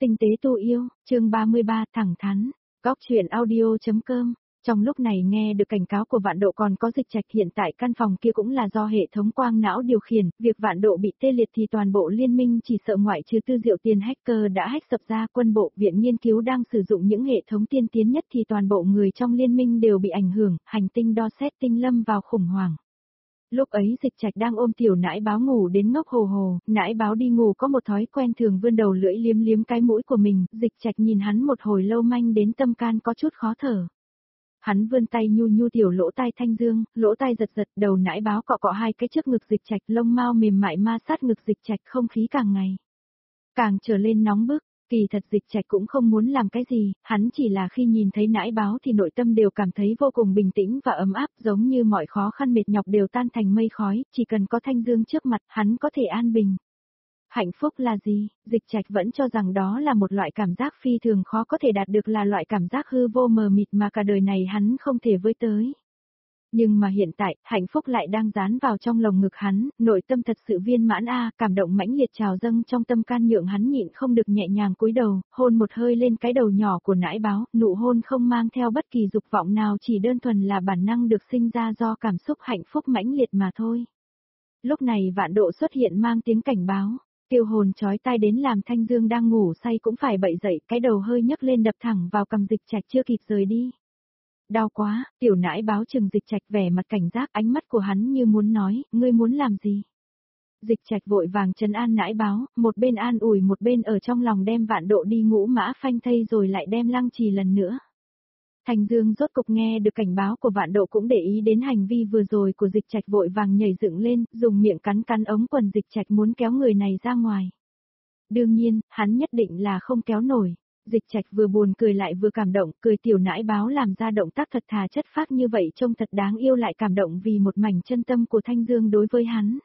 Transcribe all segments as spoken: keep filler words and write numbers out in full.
Tinh tế tu yêu, chương ba mươi ba thẳng thắn, góc chuyện audio.com. Trong lúc này nghe được cảnh cáo của Vạn Độ còn có Dịch Trạch, hiện tại căn phòng kia cũng là do hệ thống quang não điều khiển, việc Vạn Độ bị tê liệt thì toàn bộ liên minh chỉ sợ ngoại trừ Tư Diệu Tiền hacker đã hack sập ra, quân bộ, viện nghiên cứu đang sử dụng những hệ thống tiên tiến nhất thì toàn bộ người trong liên minh đều bị ảnh hưởng, hành tinh đo xét tinh lâm vào khủng hoảng. Lúc ấy Dịch Trạch đang ôm tiểu nãi báo ngủ đến ngốc hồ hồ, nãi báo đi ngủ có một thói quen thường vươn đầu lưỡi liếm liếm cái mũi của mình, Dịch Trạch nhìn hắn một hồi lâu manh đến tâm can có chút khó thở. Hắn vươn tay nhu nhu tiểu lỗ tai Thanh Dương, lỗ tai giật giật, đầu nãi báo cọ cọ hai cái trước ngực Dịch Trạch, lông mao mềm mại ma sát ngực Dịch Trạch, không khí càng ngày càng trở lên nóng bức. Kỳ thật Dịch Trạch cũng không muốn làm cái gì, hắn chỉ là khi nhìn thấy nãi báo thì nội tâm đều cảm thấy vô cùng bình tĩnh và ấm áp, giống như mọi khó khăn mệt nhọc đều tan thành mây khói, chỉ cần có Thanh Dương trước mặt, hắn có thể an bình. Hạnh phúc là gì? Dịch Trạch vẫn cho rằng đó là một loại cảm giác phi thường khó có thể đạt được, là loại cảm giác hư vô mờ mịt mà cả đời này hắn không thể với tới. Nhưng mà hiện tại, hạnh phúc lại đang dán vào trong lồng ngực hắn, nội tâm thật sự viên mãn a, cảm động mãnh liệt trào dâng trong tâm can nhượng hắn nhịn không được nhẹ nhàng cúi đầu, hôn một hơi lên cái đầu nhỏ của nãi báo, nụ hôn không mang theo bất kỳ dục vọng nào, chỉ đơn thuần là bản năng được sinh ra do cảm xúc hạnh phúc mãnh liệt mà thôi. Lúc này Vạn Độ xuất hiện mang tiếng cảnh báo, tiêu hồn chói tai đến làm Thanh Dương đang ngủ say cũng phải bậy dậy, cái đầu hơi nhấc lên đập thẳng vào cằm Dịch Trạch chưa kịp rời đi. Đau quá, tiểu nãi báo chừng Dịch Trạch vẻ mặt cảnh giác, ánh mắt của hắn như muốn nói, ngươi muốn làm gì? Dịch Trạch vội vàng trấn an nãi báo, một bên an ủi một bên ở trong lòng đem Vạn Độ đi ngũ mã phanh thây rồi lại đem lăng trì lần nữa. Thành Dương rốt cục nghe được cảnh báo của Vạn Độ cũng để ý đến hành vi vừa rồi của Dịch Trạch, vội vàng nhảy dựng lên, dùng miệng cắn cắn ống quần Dịch Trạch muốn kéo người này ra ngoài. Đương nhiên, hắn nhất định là không kéo nổi. Dịch Trạch vừa buồn cười lại vừa cảm động, cười tiểu nãi báo làm ra động tác thật thà chất phác như vậy trông thật đáng yêu, lại cảm động vì một mảnh chân tâm của Thanh Dương đối với hắn.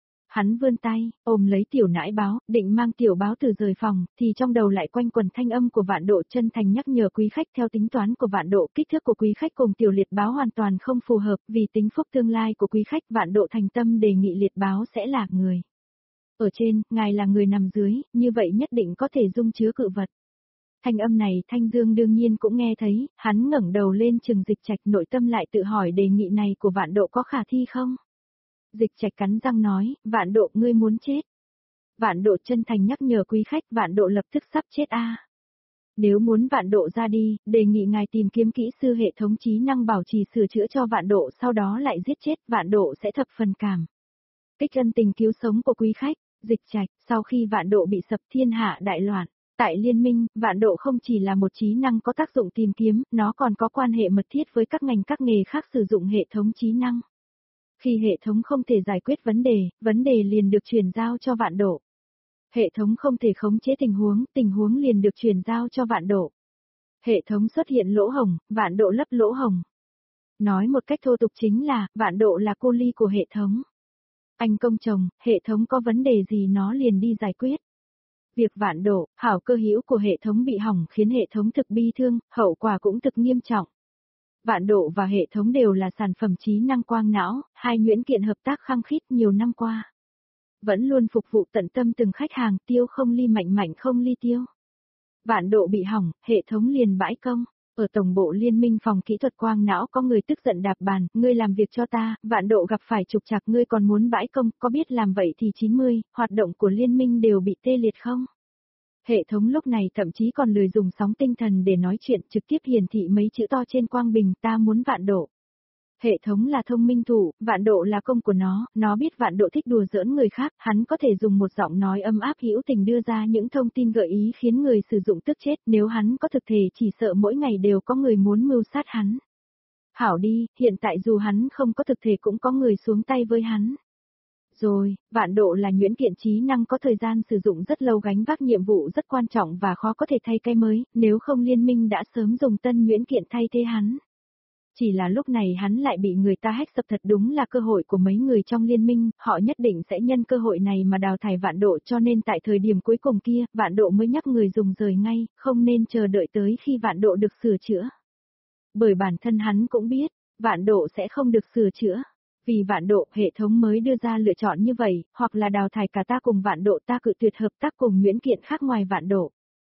Hắn vươn tay, ôm lấy tiểu nãi báo, định mang tiểu báo từ rời phòng, thì trong đầu lại quanh quần thanh âm của Vạn Độ chân thành nhắc nhở quý khách. Theo tính toán của Vạn Độ, kích thước của quý khách cùng tiểu liệt báo hoàn toàn không phù hợp, vì tính phúc tương lai của quý khách, Vạn Độ thành tâm đề nghị liệt báo sẽ là người ở trên, ngài là người nằm dưới, như vậy nhất định có thể dung chứa cự vật. Thanh âm này Thanh Dương đương nhiên cũng nghe thấy, hắn ngẩng đầu lên chừng Dịch Trạch, nội tâm lại tự hỏi đề nghị này của Vạn Độ có khả thi không? Dịch Trạch cắn răng nói, Vạn Độ ngươi muốn chết. Vạn Độ chân thành nhắc nhở quý khách, Vạn Độ lập tức sắp chết a. À. Nếu muốn Vạn Độ ra đi, đề nghị ngài tìm kiếm kỹ sư hệ thống trí năng bảo trì sửa chữa cho Vạn Độ, sau đó lại giết chết, Vạn Độ sẽ thập phần cảm kích ân tình cứu sống của quý khách. Dịch Trạch, sau khi Vạn Độ bị sập thiên hạ đại loạn. Tại liên minh, Vạn Độ không chỉ là một trí năng có tác dụng tìm kiếm, nó còn có quan hệ mật thiết với các ngành các nghề khác sử dụng hệ thống trí năng. Khi hệ thống không thể giải quyết vấn đề, vấn đề liền được chuyển giao cho Vạn Độ. Hệ thống không thể khống chế tình huống, tình huống liền được chuyển giao cho Vạn Độ. Hệ thống xuất hiện lỗ hổng, Vạn Độ lấp lỗ hổng. Nói một cách thô tục chính là, Vạn Độ là cô ly của hệ thống. Anh công chồng, hệ thống có vấn đề gì nó liền đi giải quyết. Việc Vạn Độ, hảo cơ hữu của hệ thống bị hỏng khiến hệ thống thực bi thương, hậu quả cũng thực nghiêm trọng. Vạn Độ và hệ thống đều là sản phẩm trí năng quang não, hai nhuyễn kiện hợp tác khăng khít nhiều năm qua. Vẫn luôn phục vụ tận tâm từng khách hàng, tiêu không ly mạnh mạnh không ly tiêu. Vạn Độ bị hỏng, hệ thống liền bãi công. Ở tổng bộ liên minh phòng kỹ thuật quang não có người tức giận đạp bàn, ngươi làm việc cho ta, Vạn Độ gặp phải trục trặc ngươi còn muốn bãi công, có biết làm vậy thì chín mươi, hoạt động của liên minh đều bị tê liệt không? Hệ thống lúc này thậm chí còn lười dùng sóng tinh thần để nói chuyện, trực tiếp hiển thị mấy chữ to trên quang bình, ta muốn Vạn Độ. Hệ thống là thông minh thủ, Vạn Độ là công của nó, nó biết Vạn Độ thích đùa giỡn người khác, hắn có thể dùng một giọng nói ấm áp hữu tình đưa ra những thông tin gợi ý khiến người sử dụng tức chết, nếu hắn có thực thể chỉ sợ mỗi ngày đều có người muốn mưu sát hắn. Hảo đi, hiện tại dù hắn không có thực thể cũng có người xuống tay với hắn. Rồi, Vạn Độ là nhuyễn kiện trí năng có thời gian sử dụng rất lâu, gánh vác nhiệm vụ rất quan trọng và khó có thể thay cái mới, nếu không liên minh đã sớm dùng tân nhuyễn kiện thay thế hắn. Chỉ là lúc này hắn lại bị người ta hack sập, thật đúng là cơ hội của mấy người trong liên minh, họ nhất định sẽ nhân cơ hội này mà đào thải Vạn Độ, cho nên tại thời điểm cuối cùng kia, Vạn Độ mới nhắc người dùng rời ngay, không nên chờ đợi tới khi Vạn Độ được sửa chữa. Bởi bản thân hắn cũng biết, Vạn Độ sẽ không được sửa chữa. Vì Vạn Độ, hệ thống mới đưa ra lựa chọn như vậy, hoặc là đào thải cả ta cùng Vạn Độ, ta cự tuyệt hợp tác cùng nhuyễn kiện khác ngoài Vạn Độ.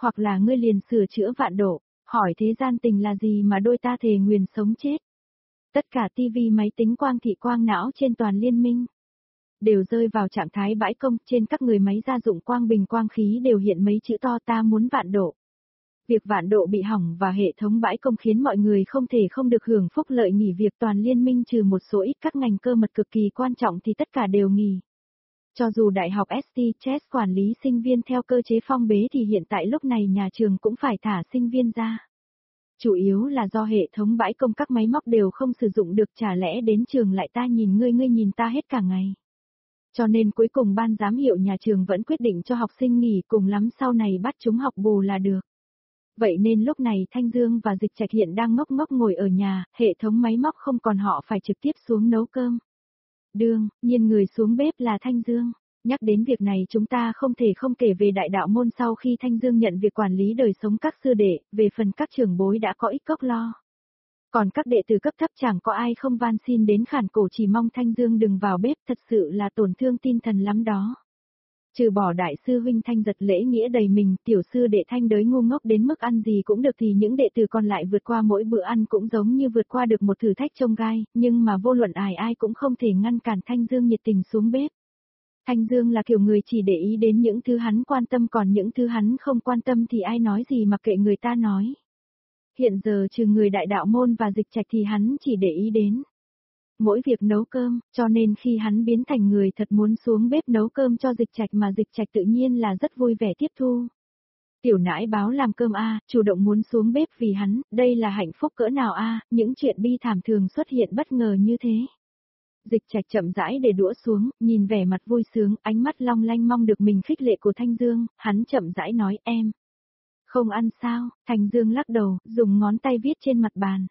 Hoặc là ngươi liền sửa chữa vạn độ, hỏi thế gian tình là gì mà đôi ta thề nguyền sống chết. Tất cả tivi máy tính quang thị quang não trên toàn liên minh đều rơi vào trạng thái bãi công, trên các người máy gia dụng quang bình quang khí đều hiện mấy chữ to ta muốn vạn độ. Việc vạn độ bị hỏng và hệ thống bãi công khiến mọi người không thể không được hưởng phúc lợi nghỉ việc, toàn liên minh trừ một số ít các ngành cơ mật cực kỳ quan trọng thì tất cả đều nghỉ. Cho dù đại học ét tê Chess quản lý sinh viên theo cơ chế phong bế thì hiện tại lúc này nhà trường cũng phải thả sinh viên ra. Chủ yếu là do hệ thống bãi công các máy móc đều không sử dụng được, chả lẽ đến trường lại ta nhìn ngươi ngươi nhìn ta hết cả ngày. Cho nên cuối cùng ban giám hiệu nhà trường vẫn quyết định cho học sinh nghỉ, cùng lắm sau này bắt chúng học bù là được. Vậy nên lúc này Thanh Dương và Dịch Trạch hiện đang ngốc ngốc ngồi ở nhà, hệ thống máy móc không còn họ phải trực tiếp xuống nấu cơm. Đương nhiên người xuống bếp là Thanh Dương. Nhắc đến việc này chúng ta không thể không kể về đại đạo môn sau khi Thanh Dương nhận việc quản lý đời sống các sư đệ, về phần các trưởng bối đã có ít cốc lo. Còn các đệ tử cấp thấp chẳng có ai không van xin đến khản cổ chỉ mong Thanh Dương đừng vào bếp, thật sự là tổn thương tinh thần lắm đó. Trừ bỏ đại sư huynh Thanh Giật lễ nghĩa đầy mình, tiểu sư đệ Thanh đới ngu ngốc đến mức ăn gì cũng được thì những đệ tử còn lại vượt qua mỗi bữa ăn cũng giống như vượt qua được một thử thách chông gai, nhưng mà vô luận ai ai cũng không thể ngăn cản Thanh Dương nhiệt tình xuống bếp. Thanh Dương là kiểu người chỉ để ý đến những thứ hắn quan tâm, còn những thứ hắn không quan tâm thì ai nói gì mặc kệ người ta nói. Hiện giờ trừ người đại đạo môn và Dịch Trạch thì hắn chỉ để ý đến mỗi việc nấu cơm, cho nên khi hắn biến thành người thật muốn xuống bếp nấu cơm cho Dịch Trạch mà Dịch Trạch tự nhiên là rất vui vẻ tiếp thu. Tiểu nãi báo làm cơm a, chủ động muốn xuống bếp vì hắn, đây là hạnh phúc cỡ nào a, những chuyện bi thảm thường xuất hiện bất ngờ như thế. Dịch Trạch chậm rãi để đũa xuống, nhìn vẻ mặt vui sướng, ánh mắt long lanh mong được mình khích lệ của Thanh Dương, hắn chậm rãi nói em. Không ăn sao, Thanh Dương lắc đầu, dùng ngón tay viết trên mặt bàn.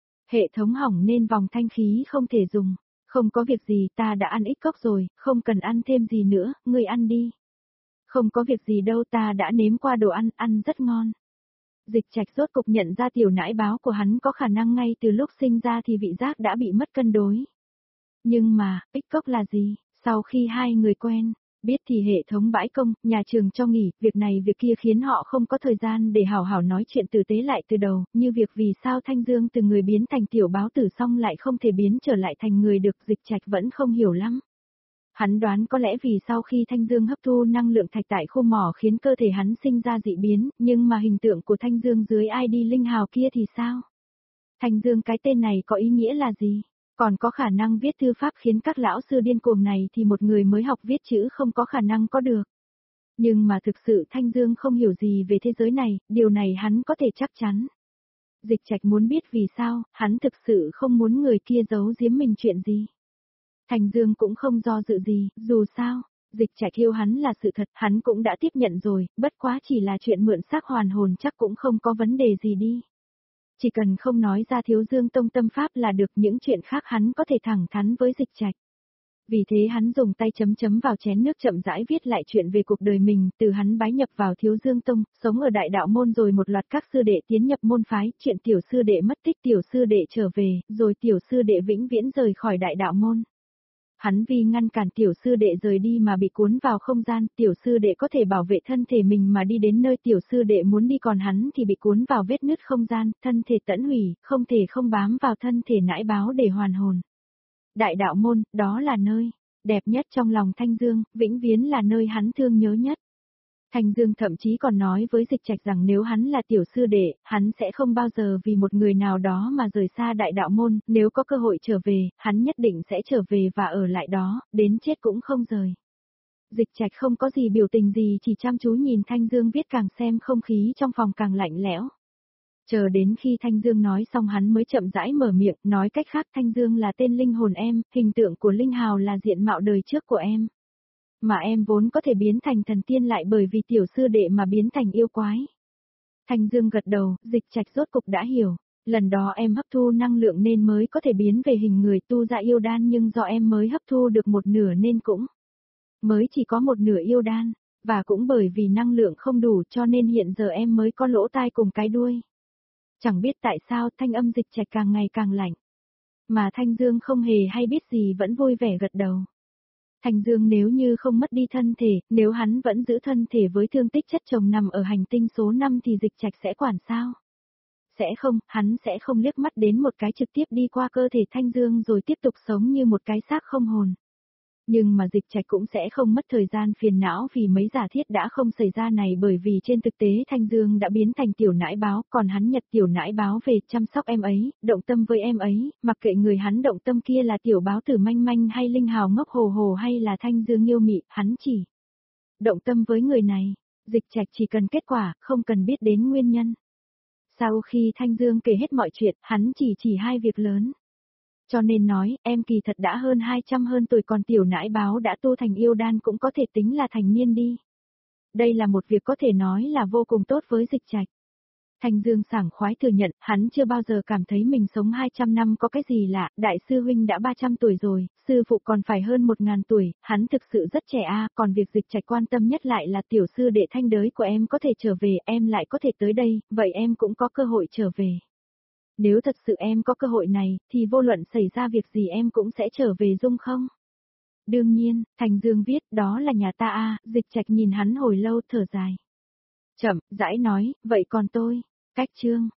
Hệ thống hỏng nên vòng thanh khí không thể dùng. Không có việc gì, ta đã ăn ít cốc rồi, không cần ăn thêm gì nữa, ngươi ăn đi. Không có việc gì đâu, ta đã nếm qua đồ ăn, ăn rất ngon. Dịch Trạch rốt cục nhận ra tiểu nãi báo của hắn có khả năng ngay từ lúc sinh ra thì vị giác đã bị mất cân đối. Nhưng mà, ít cốc là gì? Sau khi hai người quen, biết thì hệ thống bãi công, nhà trường cho nghỉ, việc này việc kia khiến họ không có thời gian để hảo hảo nói chuyện tử tế lại từ đầu, như việc vì sao Thanh Dương từ người biến thành tiểu báo tử xong lại không thể biến trở lại thành người được, Dịch Trạch vẫn không hiểu lắm. Hắn đoán có lẽ vì sau khi Thanh Dương hấp thu năng lượng thạch tại khu mỏ khiến cơ thể hắn sinh ra dị biến, nhưng mà hình tượng của Thanh Dương dưới i đê linh hào kia thì sao? Thanh Dương cái tên này có ý nghĩa là gì? Còn có khả năng viết thư pháp khiến các lão sư điên cuồng này thì một người mới học viết chữ không có khả năng có được. Nhưng mà thực sự Thanh Dương không hiểu gì về thế giới này, điều này hắn có thể chắc chắn. Dịch Trạch muốn biết vì sao, hắn thực sự không muốn người kia giấu giếm mình chuyện gì. Thanh Dương cũng không do dự gì, dù sao, Dịch Trạch yêu hắn là sự thật, hắn cũng đã tiếp nhận rồi, bất quá chỉ là chuyện mượn xác hoàn hồn chắc cũng không có vấn đề gì đi. Chỉ cần không nói ra Thiếu Dương Tông tâm pháp là được, những chuyện khác hắn có thể thẳng thắn với Dịch Trạch. Vì thế hắn dùng tay chấm chấm vào chén nước chậm rãi viết lại chuyện về cuộc đời mình, từ hắn bái nhập vào Thiếu Dương Tông, sống ở đại đạo môn rồi một loạt các sư đệ tiến nhập môn phái, chuyện tiểu sư đệ mất tích, tiểu sư đệ trở về, rồi tiểu sư đệ vĩnh viễn rời khỏi đại đạo môn. Hắn vì ngăn cản tiểu sư đệ rời đi mà bị cuốn vào không gian, tiểu sư đệ có thể bảo vệ thân thể mình mà đi đến nơi tiểu sư đệ muốn đi, còn hắn thì bị cuốn vào vết nứt không gian, thân thể tẫn hủy, không thể không bám vào thân thể nãi báo để hoàn hồn. Đại đạo môn, đó là nơi đẹp nhất trong lòng Thanh Dương, vĩnh viễn là nơi hắn thương nhớ nhất. Thanh Dương thậm chí còn nói với Dịch Trạch rằng nếu hắn là tiểu sư đệ, hắn sẽ không bao giờ vì một người nào đó mà rời xa đại đạo môn, nếu có cơ hội trở về, hắn nhất định sẽ trở về và ở lại đó, đến chết cũng không rời. Dịch Trạch không có gì biểu tình gì, chỉ chăm chú nhìn Thanh Dương viết, càng xem không khí trong phòng càng lạnh lẽo. Chờ đến khi Thanh Dương nói xong hắn mới chậm rãi mở miệng, nói cách khác Thanh Dương là tên linh hồn em, hình tượng của linh hào là diện mạo đời trước của em. Mà em vốn có thể biến thành thần tiên lại bởi vì tiểu sư đệ mà biến thành yêu quái. Thanh Dương gật đầu, Dịch Trạch rốt cục đã hiểu. Lần đó em hấp thu năng lượng nên mới có thể biến về hình người tu ra yêu đan, nhưng do em mới hấp thu được một nửa nên cũng mới chỉ có một nửa yêu đan. Và cũng bởi vì năng lượng không đủ cho nên hiện giờ em mới có lỗ tai cùng cái đuôi. Chẳng biết tại sao thanh âm Dịch Trạch càng ngày càng lạnh. Mà Thanh Dương không hề hay biết gì vẫn vui vẻ gật đầu. Thanh Dương nếu như không mất đi thân thể, nếu hắn vẫn giữ thân thể với thương tích chất chồng nằm ở hành tinh số năm thì Dịch Trạch sẽ quản sao? Sẽ không, hắn sẽ không liếc mắt đến một cái trực tiếp đi qua cơ thể Thanh Dương rồi tiếp tục sống như một cái xác không hồn. Nhưng mà Dịch Trạch cũng sẽ không mất thời gian phiền não vì mấy giả thiết đã không xảy ra này, bởi vì trên thực tế Thanh Dương đã biến thành tiểu nãi báo, còn hắn nhặt tiểu nãi báo về chăm sóc em ấy, động tâm với em ấy, mặc kệ người hắn động tâm kia là tiểu báo tử manh manh hay linh hào ngốc hồ hồ hay là Thanh Dương yêu mị, hắn chỉ động tâm với người này. Dịch Trạch chỉ cần kết quả, không cần biết đến nguyên nhân. Sau khi Thanh Dương kể hết mọi chuyện, hắn chỉ chỉ hai việc lớn. Cho nên nói, em kỳ thật đã hơn hai trăm hơn tuổi, còn tiểu nãi báo đã tu thành yêu đan cũng có thể tính là thành niên đi. Đây là một việc có thể nói là vô cùng tốt với Dịch Trạch. Thanh Dương sảng khoái thừa nhận, hắn chưa bao giờ cảm thấy mình sống hai trăm năm có cái gì lạ, đại sư huynh đã ba trăm tuổi rồi, sư phụ còn phải hơn một ngàn tuổi, hắn thực sự rất trẻ a, còn việc Dịch Trạch quan tâm nhất lại là tiểu sư đệ Thanh đới của em có thể trở về, em lại có thể tới đây, vậy em cũng có cơ hội trở về. Nếu thật sự em có cơ hội này, thì vô luận xảy ra việc gì em cũng sẽ trở về dung không? Đương nhiên, Thanh Dương viết, đó là nhà ta a. Dịch Trạch nhìn hắn hồi lâu thở dài. Chậm, rãi nói, vậy còn tôi? Cách chương.